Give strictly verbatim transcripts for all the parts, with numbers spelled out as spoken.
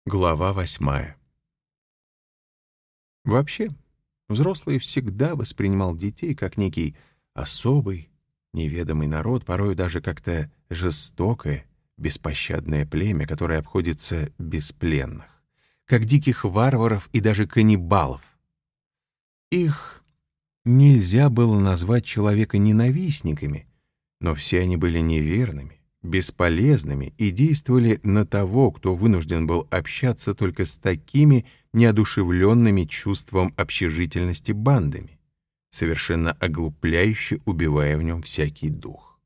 Глава восьмая. Вообще, взрослый всегда воспринимал детей как некий особый, неведомый народ, порой даже как-то жестокое, беспощадное племя, которое обходится без пленных, как диких варваров и даже каннибалов. Их нельзя было назвать человеконенавистниками, но все они были неверными, бесполезными и действовали на того, кто вынужден был общаться только с такими неодушевленными чувством общежительности бандами, совершенно оглупляюще убивая в нем всякий дух.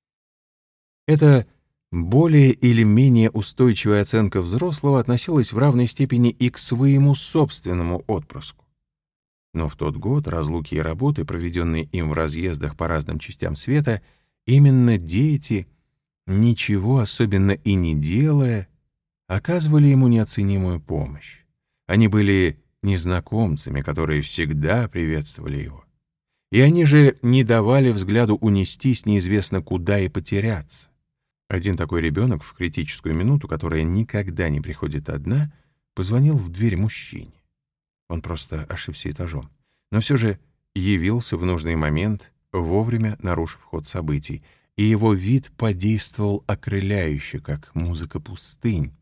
Эта более или менее устойчивая оценка взрослого относилась в равной степени и к своему собственному отпрыску. Но в тот год разлуки и работы, проведенные им в разъездах по разным частям света, именно дети, ничего особенно и не делая, оказывали ему неоценимую помощь. Они были незнакомцами, которые всегда приветствовали его. И они же не давали взгляду унестись неизвестно куда и потеряться. Один такой ребенок в критическую минуту, которая никогда не приходит одна, позвонил в дверь мужчине. Он просто ошибся этажом, но все же явился в нужный момент, вовремя нарушив ход событий, и его вид подействовал окрыляюще, как музыка пустынь.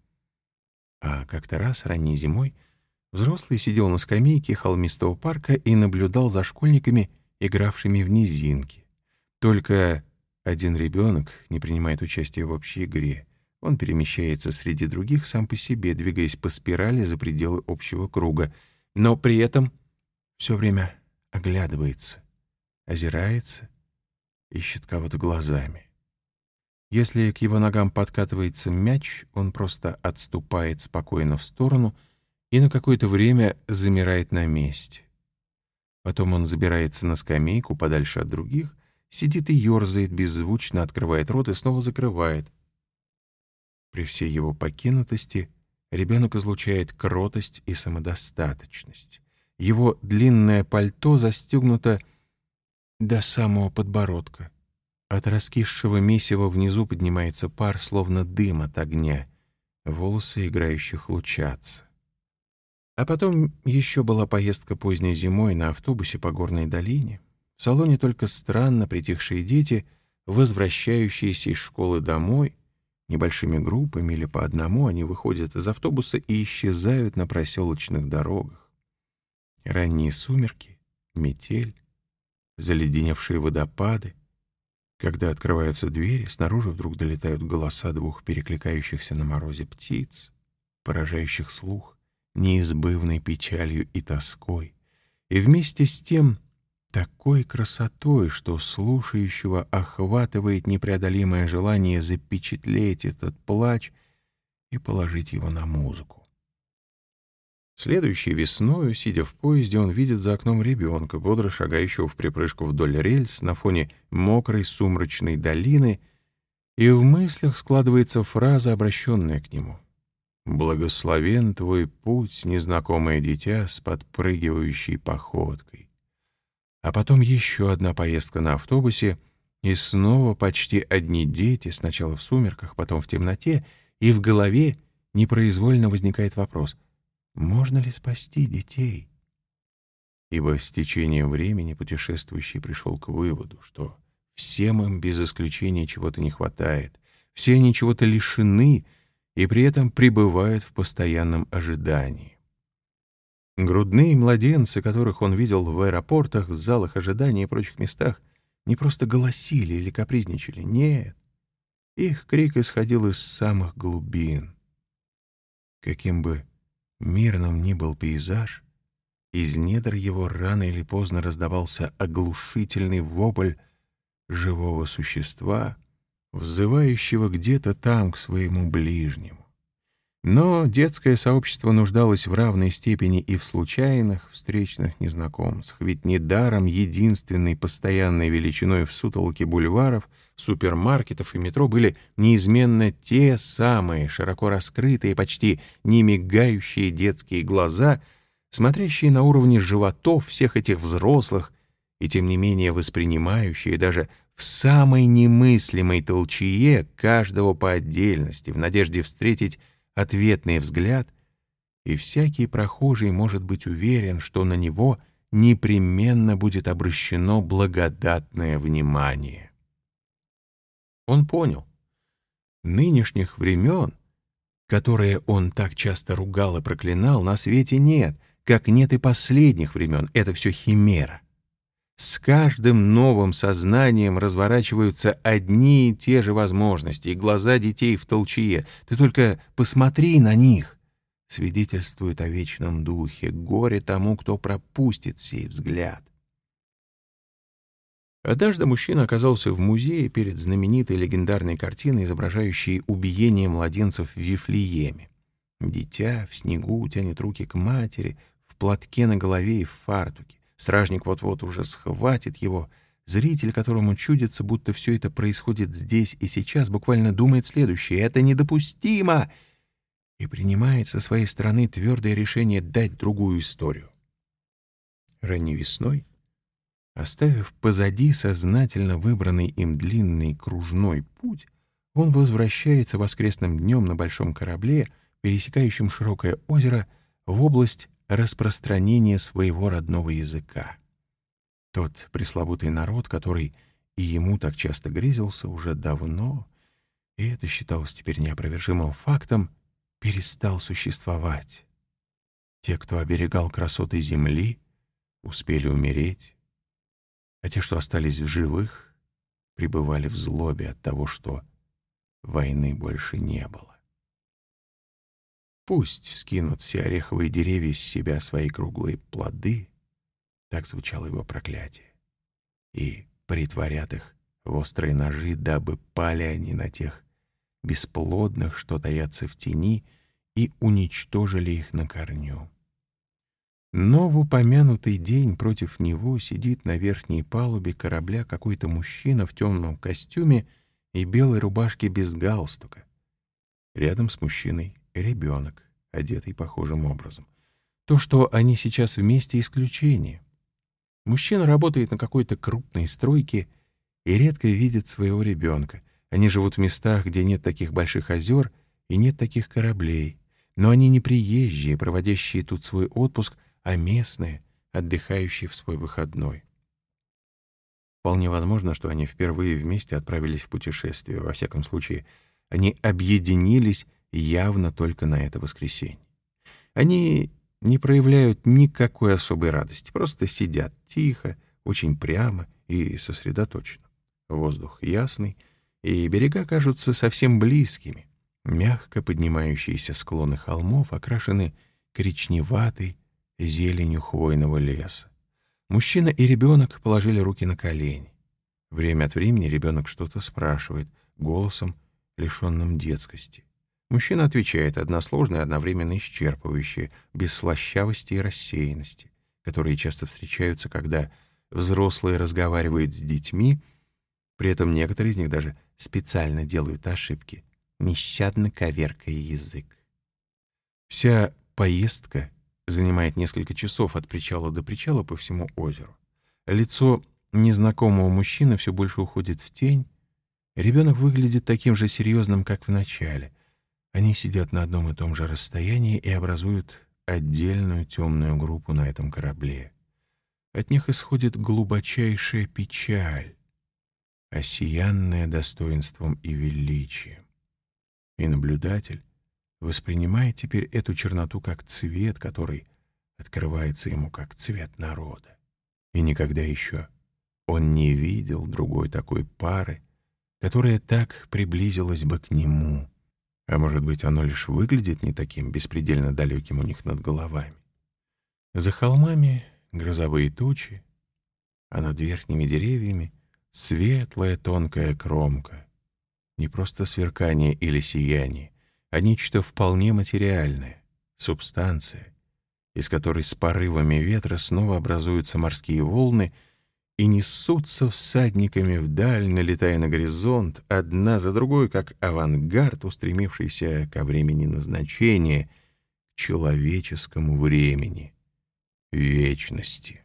А как-то раз ранней зимой взрослый сидел на скамейке холмистого парка и наблюдал за школьниками, игравшими в низинки. Только один ребенок не принимает участия в общей игре. Он перемещается среди других сам по себе, двигаясь по спирали за пределы общего круга, но при этом все время оглядывается, озирается, ищет кого-то глазами. Если к его ногам подкатывается мяч, он просто отступает спокойно в сторону и на какое-то время замирает на месте. Потом он забирается на скамейку подальше от других, сидит и ерзает, беззвучно открывает рот и снова закрывает. При всей его покинутости ребенок излучает кротость и самодостаточность. Его длинное пальто застегнуто до самого подбородка. От раскисшего месива внизу поднимается пар, словно дым от огня. Волосы играющих лучатся. А потом еще была поездка поздней зимой на автобусе по горной долине. В салоне только странно притихшие дети, возвращающиеся из школы домой. Небольшими группами или по одному они выходят из автобуса и исчезают на проселочных дорогах. Ранние сумерки, метель, заледеневшие водопады. Когда открываются двери, снаружи вдруг долетают голоса двух перекликающихся на морозе птиц, поражающих слух неизбывной печалью и тоской, и вместе с тем такой красотой, что слушающего охватывает непреодолимое желание запечатлеть этот плач и положить его на музыку. Следующей весною, сидя в поезде, он видит за окном ребенка, бодро шагающего вприпрыжку вдоль рельс на фоне мокрой сумрачной долины, и в мыслях складывается фраза, обращенная к нему: «Благословен твой путь, незнакомое дитя с подпрыгивающей походкой». А потом еще одна поездка на автобусе, и снова почти одни дети, сначала в сумерках, потом в темноте, и в голове непроизвольно возникает вопрос: можно ли спасти детей? Ибо с течением времени путешествующий пришел к выводу, что всем им без исключения чего-то не хватает, все они чего-то лишены и при этом пребывают в постоянном ожидании. Грудные младенцы, которых он видел в аэропортах, залах ожидания и прочих местах, не просто голосили или капризничали, нет. Их крик исходил из самых глубин. Каким бы мирным ни был пейзаж, из недр его рано или поздно раздавался оглушительный вопль живого существа, взывающего где-то там к своему ближнему. Но детское сообщество нуждалось в равной степени и в случайных встречных незнакомцах, ведь недаром единственной постоянной величиной в сутолоке бульваров, супермаркетов и метро были неизменно те самые широко раскрытые, почти не мигающие детские глаза, смотрящие на уровне животов всех этих взрослых и тем не менее воспринимающие даже в самой немыслимой толчее каждого по отдельности, в надежде встретить ответный взгляд и всякий прохожий может быть уверен, что на него непременно будет обращено благодатное внимание. Он понял, нынешних времен, которые он так часто ругал и проклинал, на свете нет, как нет и последних времен. Это все химера. С каждым новым сознанием разворачиваются одни и те же возможности, и глаза детей в толчее. Ты только посмотри на них. Свидетельствуют о вечном духе. Горе тому, кто пропустит сей взгляд. Однажды мужчина оказался в музее перед знаменитой легендарной картиной, изображающей убиение младенцев в Вифлееме. Дитя в снегу тянет руки к матери, в платке на голове и в фартуке. Стражник вот-вот уже схватит его. Зритель, которому чудится, будто все это происходит здесь и сейчас, буквально думает следующее: «Это недопустимо!» и принимает со своей стороны твердое решение дать другую историю. Ранней весной, оставив позади сознательно выбранный им длинный кружной путь, он возвращается воскресным днем на большом корабле, пересекающем широкое озеро, в область распространения своего родного языка. Тот пресловутый народ, который и ему так часто грезился уже давно, и это считалось теперь неопровержимым фактом, перестал существовать. Те, кто оберегал красоты земли, успели умереть, а те, что остались в живых, пребывали в злобе от того, что войны больше не было. Пусть скинут все ореховые деревья с себя свои круглые плоды, так звучало его проклятие, и притворят их в острые ножи, дабы пали они на тех бесплодных, что таятся в тени, и уничтожили их на корню. Но в упомянутый день против него сидит на верхней палубе корабля какой-то мужчина в темном костюме и белой рубашке без галстука. Рядом с мужчиной ребенок, одетый похожим образом. То, что они сейчас вместе — исключение. Мужчина работает на какой-то крупной стройке и редко видит своего ребенка. Они живут в местах, где нет таких больших озер и нет таких кораблей. Но они не приезжие, проводящие тут свой отпуск, а местные, отдыхающие в свой выходной. Вполне возможно, что они впервые вместе отправились в путешествие. Во всяком случае, они объединились явно только на это воскресенье. Они не проявляют никакой особой радости, просто сидят тихо, очень прямо и сосредоточенно. Воздух ясный, и берега кажутся совсем близкими. Мягко поднимающиеся склоны холмов окрашены коричневатой зеленью хвойного леса. Мужчина и ребенок положили руки на колени. Время от времени ребенок что-то спрашивает, голосом, лишенным детскости. Мужчина отвечает односложно и одновременно исчерпывающе, без слащавости и рассеянности, которые часто встречаются, когда взрослые разговаривают с детьми, при этом некоторые из них даже специально делают ошибки, нещадно коверкая язык. Вся поездка занимает несколько часов от причала до причала по всему озеру. Лицо незнакомого мужчины все больше уходит в тень. Ребенок выглядит таким же серьезным, как в начале. Они сидят на одном и том же расстоянии и образуют отдельную темную группу на этом корабле. От них исходит глубочайшая печаль, осиянная достоинством и величием. И наблюдатель воспринимает теперь эту черноту как цвет, который открывается ему как цвет народа. И никогда еще он не видел другой такой пары, которая так приблизилась бы к нему. А может быть, оно лишь выглядит не таким беспредельно далеким у них над головами. За холмами грозовые тучи, а над верхними деревьями светлая тонкая кромка. Не просто сверкание или сияние, а нечто вполне материальное, субстанция, из которой с порывами ветра снова образуются морские волны и несутся всадниками вдаль, налетая на горизонт, одна за другой, как авангард, устремившийся ко времени назначения, к человеческому времени, вечности.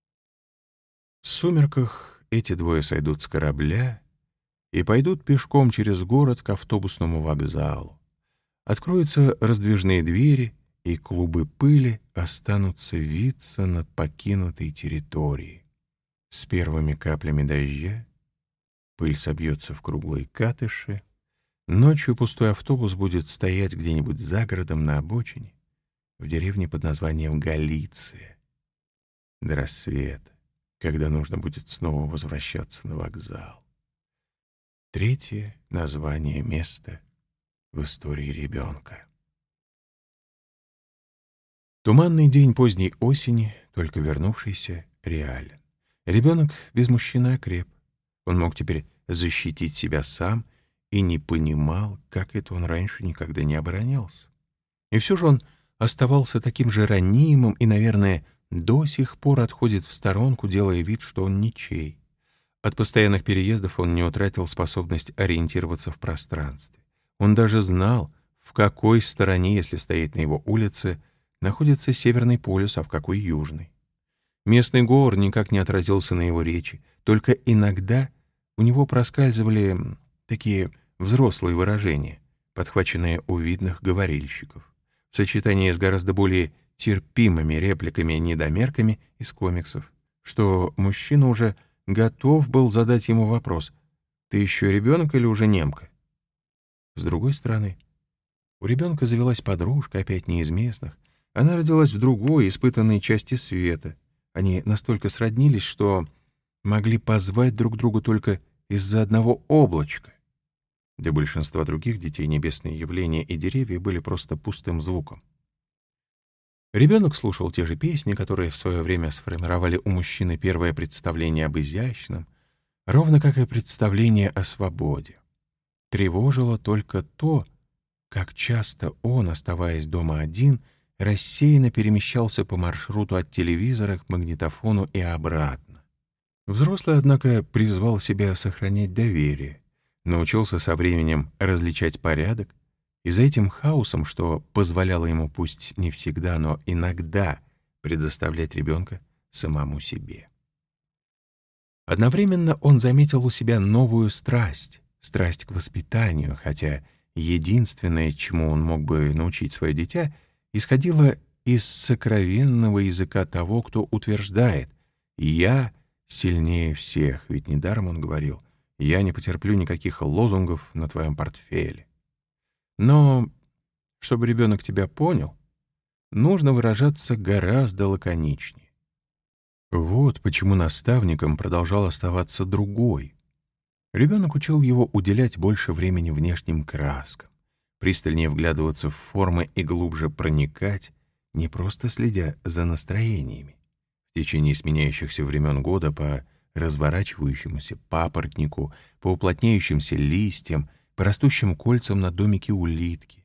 В сумерках эти двое сойдут с корабля и пойдут пешком через город к автобусному вокзалу. Откроются раздвижные двери, и клубы пыли останутся виться над покинутой территорией. С первыми каплями дождя пыль собьется в круглые катыши, ночью пустой автобус будет стоять где-нибудь за городом на обочине, в деревне под названием Галиция, до рассвета, когда нужно будет снова возвращаться на вокзал. Третье название места в истории ребенка. Туманный день поздней осени, только вернувшийся, реален. Ребенок без мужчины окреп. Он мог теперь защитить себя сам и не понимал, как это он раньше никогда не оборонялся. И все же он оставался таким же ранимым и, наверное, до сих пор отходит в сторонку, делая вид, что он ничей. От постоянных переездов он не утратил способность ориентироваться в пространстве. Он даже знал, в какой стороне, если стоять на его улице, находится Северный полюс, а в какой — Южный. Местный говор никак не отразился на его речи, только иногда у него проскальзывали такие взрослые выражения, подхваченные у видных говорильщиков, в сочетании с гораздо более терпимыми репликами-недомерками из комиксов, что мужчина уже готов был задать ему вопрос: «Ты еще ребенок или уже немка?» С другой стороны, у ребенка завелась подружка, опять не из местных. Она родилась в другой, испытанной части света. Они настолько сроднились, что могли позвать друг друга только из-за одного облачка. Для большинства других детей небесные явления и деревья были просто пустым звуком. Ребенок слушал те же песни, которые в свое время сформировали у мужчины первое представление об изящном, ровно как и представление о свободе. Тревожило только то, как часто он, оставаясь дома один, рассеянно перемещался по маршруту от телевизора к магнитофону и обратно. Взрослый, однако, призвал себя сохранять доверие, научился со временем различать порядок, и за этим хаосом, что позволяло ему пусть не всегда, но иногда предоставлять ребенка самому себе. Одновременно он заметил у себя новую страсть, страсть к воспитанию, хотя единственное, чему он мог бы научить свое дитя, исходило из сокровенного языка того, кто утверждает: «Я сильнее всех», ведь недаром он говорил: «Я не потерплю никаких лозунгов на твоем портфеле». Но, чтобы ребенок тебя понял, нужно выражаться гораздо лаконичнее. Вот почему наставником продолжал оставаться другой. Ребенок учил его уделять больше времени внешним краскам, пристальнее вглядываться в формы и глубже проникать, не просто следя за настроениями. В течение сменяющихся времен года по разворачивающемуся папоротнику, по уплотняющимся листьям, по растущим кольцам на домике улитки.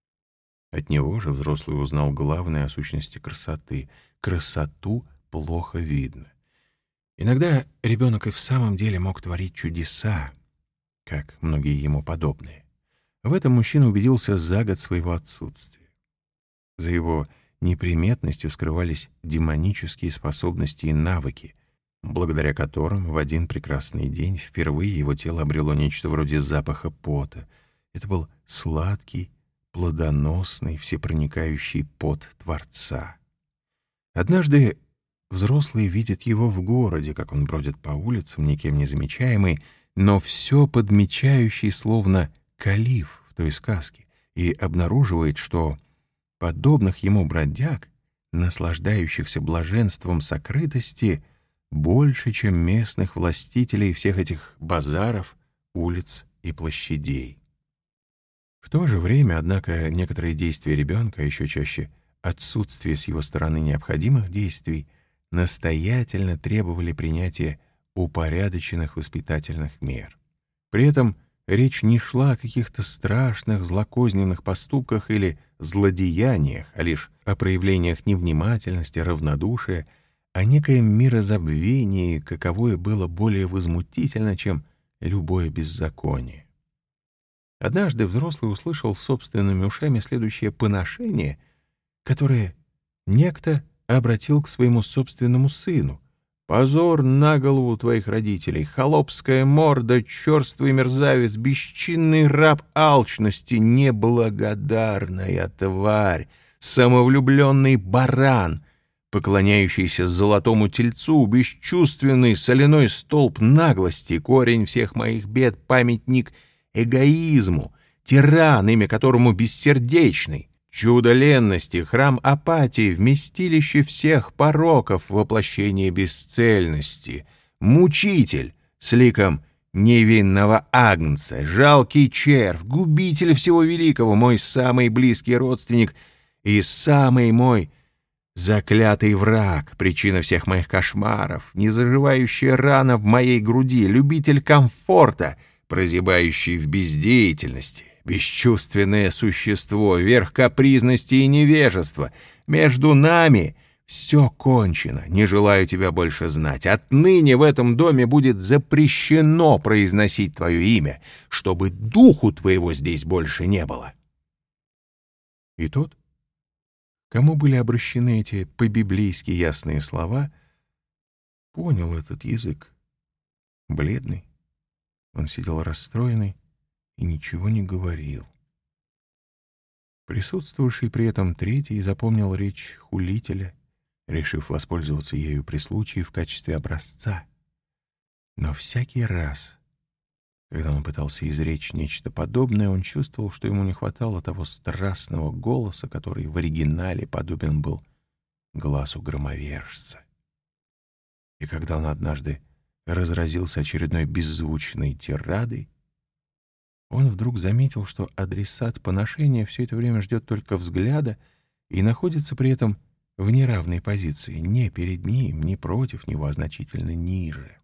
От него же взрослый узнал главное о сущности красоты. Красоту плохо видно. Иногда ребенок и в самом деле мог творить чудеса, как многие ему подобные. В этом мужчина убедился за год своего отсутствия. За его неприметностью скрывались демонические способности и навыки, благодаря которым в один прекрасный день впервые его тело обрело нечто вроде запаха пота. Это был сладкий, плодоносный, всепроникающий пот Творца. Однажды взрослый видит его в городе, как он бродит по улицам, никем не замечаемый, но все подмечающий, словно калиф в той сказке, и обнаруживает, что подобных ему бродяг, наслаждающихся блаженством сокрытости, больше, чем местных властителей всех этих базаров, улиц и площадей. В то же время, однако, некоторые действия ребенка, а еще чаще отсутствие с его стороны необходимых действий, настоятельно требовали принятия упорядоченных воспитательных мер. При этом речь не шла о каких-то страшных злокозненных поступках или злодеяниях, а лишь о проявлениях невнимательности, равнодушия, о некоем мирозабвении, каковое было более возмутительно, чем любое беззаконие. Однажды взрослый услышал собственными ушами следующее поношение, которое некто обратил к своему собственному сыну. «Позор на голову твоих родителей, холопская морда, черствый мерзавец, бесчинный раб алчности, неблагодарная тварь, самовлюбленный баран, поклоняющийся золотому тельцу, бесчувственный соляной столб наглости, корень всех моих бед, памятник эгоизму, тиран, имя которому бессердечный, чудо ленности, храм апатии, вместилище всех пороков, воплощение бесцельности, мучитель с ликом невинного агнца, жалкий червь, губитель всего великого, мой самый близкий родственник и самый мой заклятый враг, причина всех моих кошмаров, незаживающая рана в моей груди, любитель комфорта, прозябающий в бездеятельности, бесчувственное существо, верх капризности и невежества. Между нами все кончено, не желаю тебя больше знать. Отныне в этом доме будет запрещено произносить твое имя, чтобы духу твоего здесь больше не было. И тот, кому были обращены эти по-библейски ясные слова, понял этот язык. Бледный, он сидел расстроенный и ничего не говорил. Присутствовавший при этом третий запомнил речь хулителя, решив воспользоваться ею при случае в качестве образца. Но всякий раз, когда он пытался изречь нечто подобное, он чувствовал, что ему не хватало того страстного голоса, который в оригинале подобен был глазу громовержца. И когда он однажды разразился очередной беззвучной тирадой, он вдруг заметил, что адресат поношения все это время ждет только взгляда и находится при этом в неравной позиции, ни перед ним, ни против него, а значительно ниже.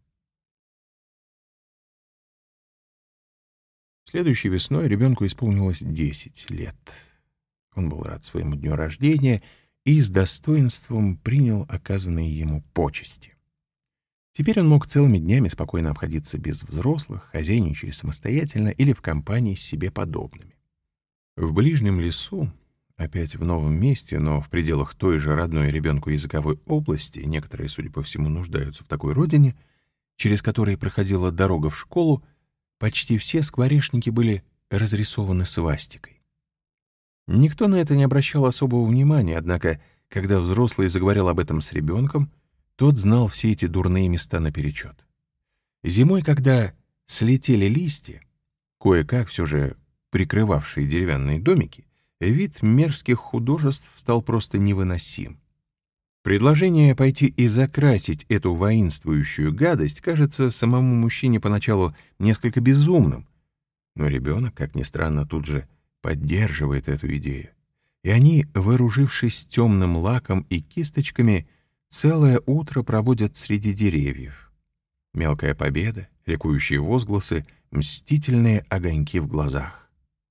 Следующей весной ребенку исполнилось десять лет. Он был рад своему дню рождения и с достоинством принял оказанные ему почести. Теперь он мог целыми днями спокойно обходиться без взрослых, хозяйничая самостоятельно или в компании с себе подобными. В ближнем лесу, опять в новом месте, но в пределах той же родной ребенку языковой области, некоторые, судя по всему, нуждаются в такой родине, через которые проходила дорога в школу, почти все скворечники были разрисованы свастикой. Никто на это не обращал особого внимания, однако, когда взрослый заговорил об этом с ребенком, тот знал все эти дурные места наперечет. Зимой, когда слетели листья, кое-как все же прикрывавшие деревянные домики, вид мерзких художеств стал просто невыносим. Предложение пойти и закрасить эту воинствующую гадость кажется самому мужчине поначалу несколько безумным, но ребенок, как ни странно, тут же поддерживает эту идею. И они, вооружившись темным лаком и кисточками, целое утро проводят среди деревьев. Мелкая победа, ликующие возгласы, мстительные огоньки в глазах.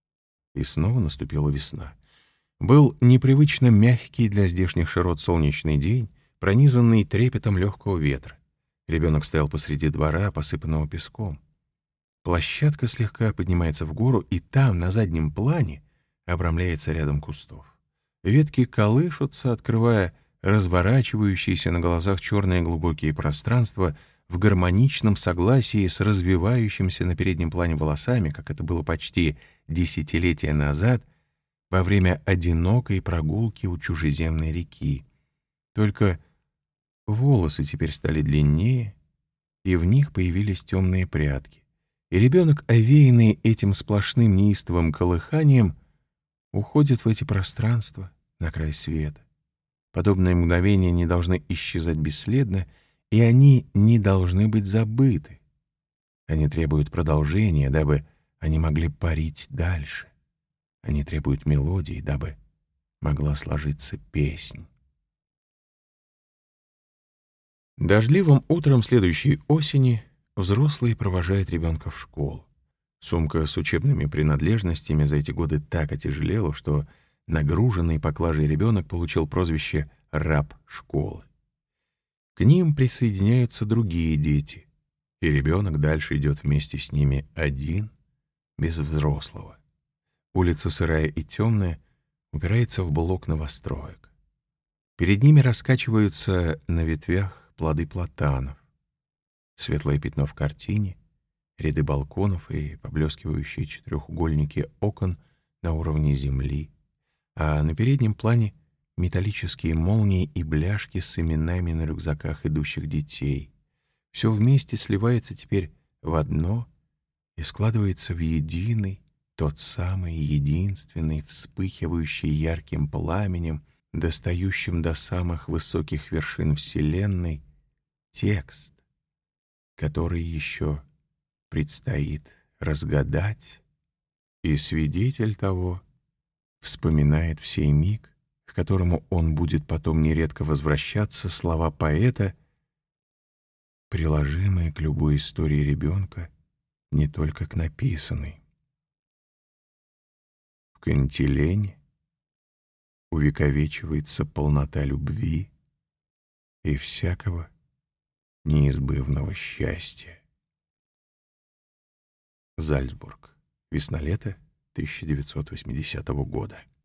И снова наступила весна. Был непривычно мягкий для здешних широт солнечный день, пронизанный трепетом легкого ветра. Ребенок стоял посреди двора, посыпанного песком. Площадка слегка поднимается в гору, и там, на заднем плане, обрамляется рядом кустов. Ветки колышутся, открывая разворачивающиеся на глазах черные глубокие пространства в гармоничном согласии с развивающимся на переднем плане волосами, как это было почти десятилетия назад, во время одинокой прогулки у чужеземной реки. Только волосы теперь стали длиннее, и в них появились темные прядки. И ребенок, овеянный этим сплошным неистовым колыханием, уходит в эти пространства на край света. Подобные мгновения не должны исчезать бесследно, и они не должны быть забыты. Они требуют продолжения, дабы они могли парить дальше. Они требуют мелодии, дабы могла сложиться песнь. Дождливым утром следующей осени взрослый провожает ребенка в школу. Сумка с учебными принадлежностями за эти годы так отяжелела, что нагруженный поклажей ребенок получил прозвище «раб школы». К ним присоединяются другие дети, и ребенок дальше идет вместе с ними один, без взрослого. Улица сырая и темная, упирается в блок новостроек. Перед ними раскачиваются на ветвях плоды платанов. Светлое пятно в картине, ряды балконов и поблескивающие четырехугольники окон на уровне земли, а на переднем плане металлические молнии и бляшки с именами на рюкзаках идущих детей. Все вместе сливается теперь в одно и складывается в единый, тот самый единственный, вспыхивающий ярким пламенем, достающим до самых высоких вершин Вселенной, текст, который еще предстоит разгадать, и свидетель того вспоминает в сей миг, к которому он будет потом нередко возвращаться, слова поэта, приложимые к любой истории ребенка, не только к написанной. В Кантилене увековечивается полнота любви и всякого неизбывного счастья. Зальцбург. Весна-лето тысяча девятьсот восьмидесятого года.